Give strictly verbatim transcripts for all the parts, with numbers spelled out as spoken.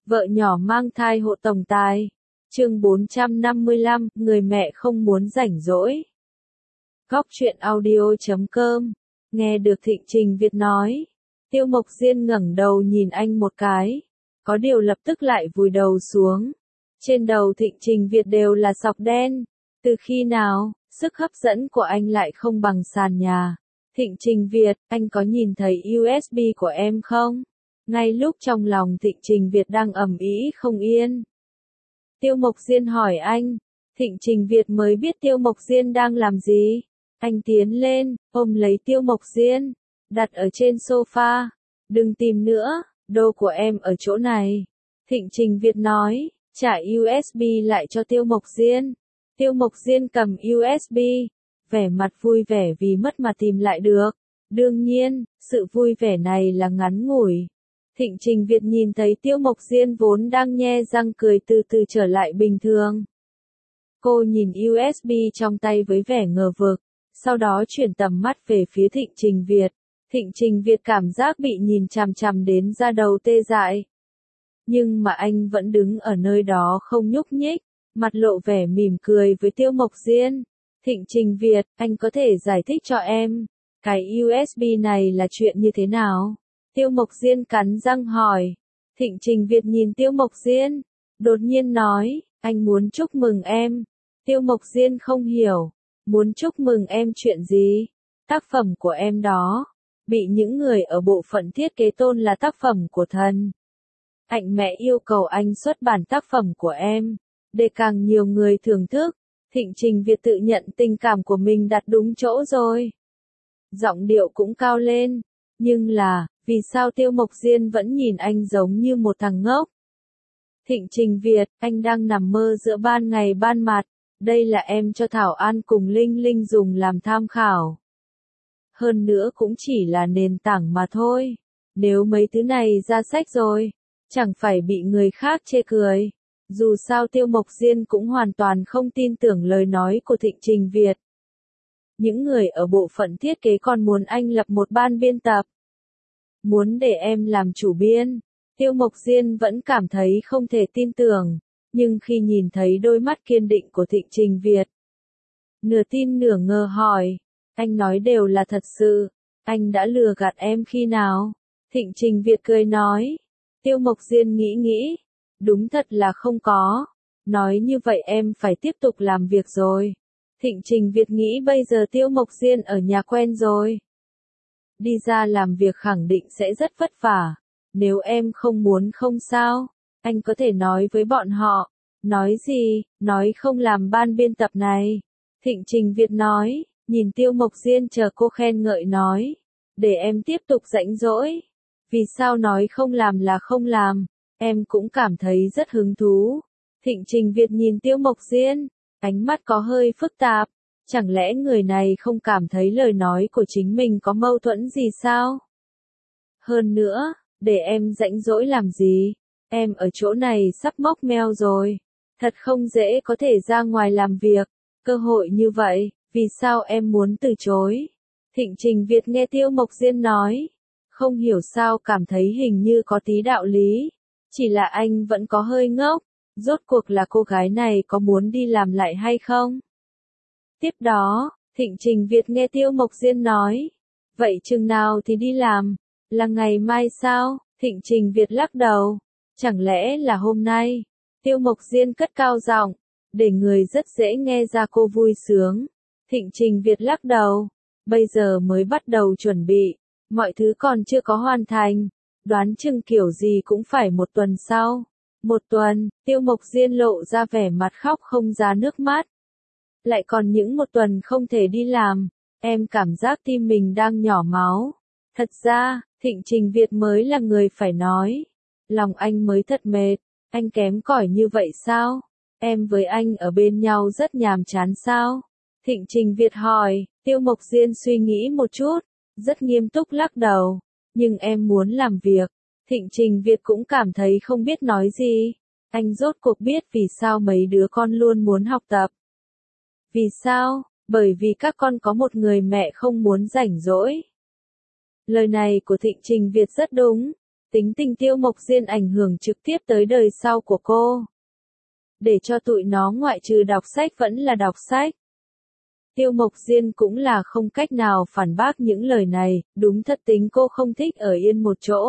Vợ nhỏ mang thai hộ tổng tài. Chương bốn trăm năm mươi lăm, người mẹ không muốn rảnh rỗi. Góc truyện audio chấm com. Nghe được Thịnh Trình Việt nói. Tiêu Mộc Diên ngẩng đầu nhìn anh một cái. Có điều lập tức lại vùi đầu xuống. Trên đầu Thịnh Trình Việt đều là sọc đen. Từ khi nào, sức hấp dẫn của anh lại không bằng sàn nhà. Thịnh Trình Việt, anh có nhìn thấy u ét bê của em không? Ngay lúc trong lòng Thịnh Trình Việt đang ầm ĩ không yên. Tiêu Mộc Diên hỏi anh. Thịnh Trình Việt mới biết Tiêu Mộc Diên đang làm gì. Anh tiến lên, ôm lấy Tiêu Mộc Diên, đặt ở trên sofa. Đừng tìm nữa, đồ của em ở chỗ này. Thịnh Trình Việt nói, trả u ét bê lại cho Tiêu Mộc Diên. Tiêu Mộc Diên cầm u ét bê, vẻ mặt vui vẻ vì mất mà tìm lại được. Đương nhiên, sự vui vẻ này là ngắn ngủi. Thịnh Trình Việt nhìn thấy Tiêu Mộc Diên vốn đang nhe răng cười từ từ trở lại bình thường. Cô nhìn u ét bê trong tay với vẻ ngờ vực, sau đó chuyển tầm mắt về phía Thịnh Trình Việt. Thịnh Trình Việt cảm giác bị nhìn chằm chằm đến da đầu tê dại. Nhưng mà anh vẫn đứng ở nơi đó không nhúc nhích, mặt lộ vẻ mỉm cười với Tiêu Mộc Diên. Thịnh Trình Việt, anh có thể giải thích cho em, cái u ét bê này là chuyện như thế nào? Tiêu Mộc Diên cắn răng hỏi. Thịnh Trình Việt nhìn Tiêu Mộc Diên, đột nhiên nói, anh muốn chúc mừng em. Tiêu Mộc Diên không hiểu, muốn chúc mừng em chuyện gì? Tác phẩm của em đó, bị những người ở bộ phận thiết kế tôn là tác phẩm của thần. Anh mẹ yêu cầu anh xuất bản tác phẩm của em, để càng nhiều người thưởng thức. Thịnh Trình Việt tự nhận tình cảm của mình đặt đúng chỗ rồi. Giọng điệu cũng cao lên, nhưng là, vì sao Tiêu Mộc Diên vẫn nhìn anh giống như một thằng ngốc? Thịnh Trình Việt, anh đang nằm mơ giữa ban ngày ban mặt, đây là em cho Thảo An cùng Linh Linh dùng làm tham khảo. Hơn nữa cũng chỉ là nền tảng mà thôi. Nếu mấy thứ này ra sách rồi, chẳng phải bị người khác chê cười. Dù sao Tiêu Mộc Diên cũng hoàn toàn không tin tưởng lời nói của Thịnh Trình Việt. Những người ở bộ phận thiết kế còn muốn anh lập một ban biên tập. Muốn để em làm chủ biên. Tiêu Mộc Diên vẫn cảm thấy không thể tin tưởng, nhưng khi nhìn thấy đôi mắt kiên định của Thịnh Trình Việt, nửa tin nửa ngờ hỏi, anh nói đều là thật sự, anh đã lừa gạt em khi nào? Thịnh Trình Việt cười nói. Tiêu Mộc Diên nghĩ nghĩ, đúng thật là không có. Nói như vậy em phải tiếp tục làm việc rồi. Thịnh Trình Việt nghĩ bây giờ Tiêu Mộc Diên ở nhà quen rồi. Đi ra làm việc khẳng định sẽ rất vất vả. Nếu em không muốn không sao, anh có thể nói với bọn họ. Nói gì? Nói không làm ban biên tập này. Thịnh Trình Việt nói, nhìn Tiêu Mộc Diên chờ cô khen ngợi nói. Để em tiếp tục rãnh rỗi. Vì sao nói không làm là không làm? Em cũng cảm thấy rất hứng thú. Thịnh Trình Việt nhìn Tiêu Mộc Diên, ánh mắt có hơi phức tạp. Chẳng lẽ người này không cảm thấy lời nói của chính mình có mâu thuẫn gì sao? Hơn nữa, để em rãnh rỗi làm gì? Em ở chỗ này sắp móc meo rồi. Thật không dễ có thể ra ngoài làm việc. Cơ hội như vậy, vì sao em muốn từ chối? Thịnh Trình Việt nghe Tiêu Mộc Diên nói, không hiểu sao cảm thấy hình như có tí đạo lý. Chỉ là anh vẫn có hơi ngốc. Rốt cuộc là cô gái này có muốn đi làm lại hay không? Tiếp đó, Thịnh Trình Việt nghe Tiêu Mộc Diên nói. Vậy chừng nào thì đi làm? Là ngày mai sao? Thịnh Trình Việt lắc đầu. Chẳng lẽ là hôm nay? Tiêu Mộc Diên cất cao giọng, để người rất dễ nghe ra cô vui sướng. Thịnh Trình Việt lắc đầu. Bây giờ mới bắt đầu chuẩn bị. Mọi thứ còn chưa có hoàn thành. Đoán chừng kiểu gì cũng phải một tuần sau. Một tuần, Tiêu Mộc Diên lộ ra vẻ mặt khóc không ra nước mắt. Lại còn những một tuần không thể đi làm. Em cảm giác tim mình đang nhỏ máu. Thật ra, Thịnh Trình Việt mới là người phải nói. Lòng anh mới thật mệt. Anh kém cỏi như vậy sao? Em với anh ở bên nhau rất nhàm chán sao? Thịnh Trình Việt hỏi. Tiêu Mộc Diên suy nghĩ một chút, rất nghiêm túc lắc đầu. Nhưng em muốn làm việc. Thịnh Trình Việt cũng cảm thấy không biết nói gì. Anh rốt cuộc biết vì sao mấy đứa con luôn muốn học tập. Vì sao? Bởi vì các con có một người mẹ không muốn rảnh rỗi. Lời này của Thịnh Trình Việt rất đúng. tính tình Tiêu Mộc Diên ảnh hưởng trực tiếp tới đời sau của cô. Để cho tụi nó ngoại trừ đọc sách vẫn là đọc sách. Tiêu Mộc Diên cũng là không cách nào phản bác những lời này, đúng thật tính cô không thích ở yên một chỗ.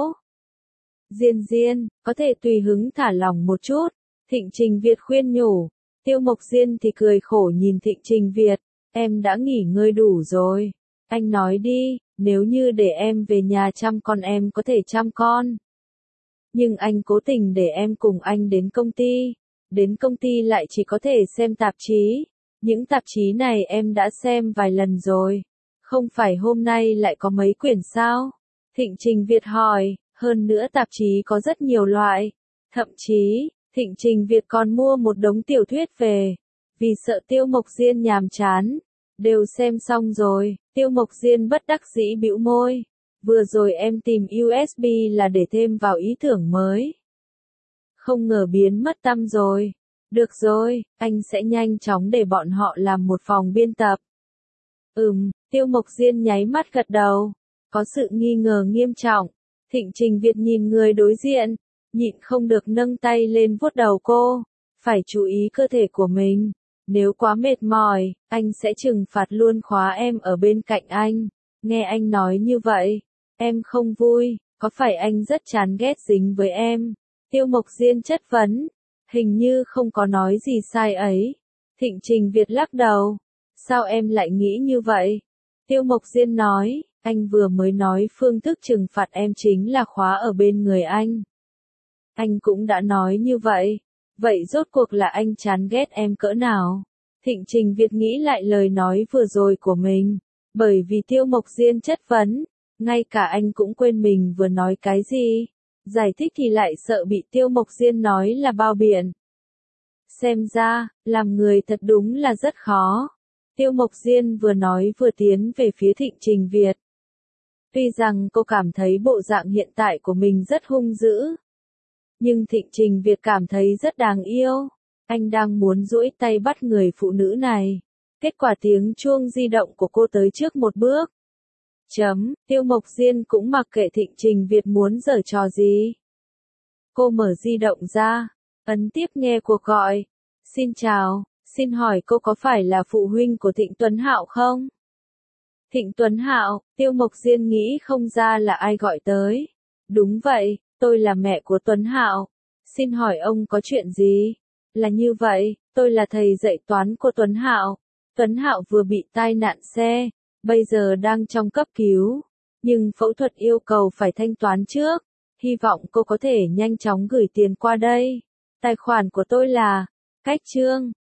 Diên Diên, có thể tùy hứng thả lỏng một chút, Thịnh Trình Việt khuyên nhủ. Tiêu Mộc Diên thì cười khổ nhìn Thịnh Trình Việt, em đã nghỉ ngơi đủ rồi. Anh nói đi, nếu như để em về nhà chăm con em có thể chăm con. Nhưng anh cố tình để em cùng anh đến công ty. Đến công ty lại chỉ có thể xem tạp chí. Những tạp chí này em đã xem vài lần rồi. Không phải hôm nay lại có mấy quyển sao? Thịnh Trình Việt hỏi, hơn nữa tạp chí có rất nhiều loại. Thậm chí, Thịnh Trình Việt còn mua một đống tiểu thuyết về. Vì sợ Tiêu Mộc Diên nhàm chán. Đều xem xong rồi, Tiêu Mộc Diên bất đắc dĩ bĩu môi. Vừa rồi em tìm u ét bê là để thêm vào ý tưởng mới. Không ngờ biến mất tăm rồi. Được rồi, anh sẽ nhanh chóng để bọn họ làm một phòng biên tập. Ừm, Tiêu Mộc Diên nháy mắt gật đầu. Có sự nghi ngờ nghiêm trọng. Thịnh Trình Việt nhìn người đối diện, nhịn không được nâng tay lên vuốt đầu cô. Phải chú ý cơ thể của mình. Nếu quá mệt mỏi, anh sẽ trừng phạt luôn khóa em ở bên cạnh anh. Nghe anh nói như vậy, em không vui, có phải anh rất chán ghét dính với em? Tiêu Mộc Diên chất vấn, hình như không có nói gì sai ấy. Thịnh Trình Việt lắc đầu, sao em lại nghĩ như vậy? Tiêu Mộc Diên nói, anh vừa mới nói phương thức trừng phạt em chính là khóa ở bên người anh. Anh cũng đã nói như vậy. Vậy rốt cuộc là anh chán ghét em cỡ nào? Thịnh Trình Việt nghĩ lại lời nói vừa rồi của mình. Bởi vì Tiêu Mộc Diên chất vấn, ngay cả anh cũng quên mình vừa nói cái gì. Giải thích thì lại sợ bị Tiêu Mộc Diên nói là bao biện. Xem ra, làm người thật đúng là rất khó. Tiêu Mộc Diên vừa nói vừa tiến về phía Thịnh Trình Việt. Tuy rằng cô cảm thấy bộ dạng hiện tại của mình rất hung dữ. Nhưng Thịnh Trình Việt cảm thấy rất đáng yêu. Anh đang muốn duỗi tay bắt người phụ nữ này. Kết quả tiếng chuông di động của cô tới trước một bước. Chấm, Tiêu Mộc Diên cũng mặc kệ Thịnh Trình Việt muốn giở trò gì. Cô mở di động ra, ấn tiếp nghe cuộc gọi. Xin chào, xin hỏi cô có phải là phụ huynh của Thịnh Tuấn Hạo không? Thịnh Tuấn Hạo, Tiêu Mộc Diên nghĩ không ra là ai gọi tới. Đúng vậy, tôi là mẹ của Tuấn Hạo. Xin hỏi ông có chuyện gì? Là như vậy, tôi là thầy dạy toán của Tuấn Hạo. Tuấn Hạo vừa bị tai nạn xe, bây giờ đang trong cấp cứu. Nhưng phẫu thuật yêu cầu phải thanh toán trước. Hy vọng cô có thể nhanh chóng gửi tiền qua đây. Tài khoản của tôi là, cách chương.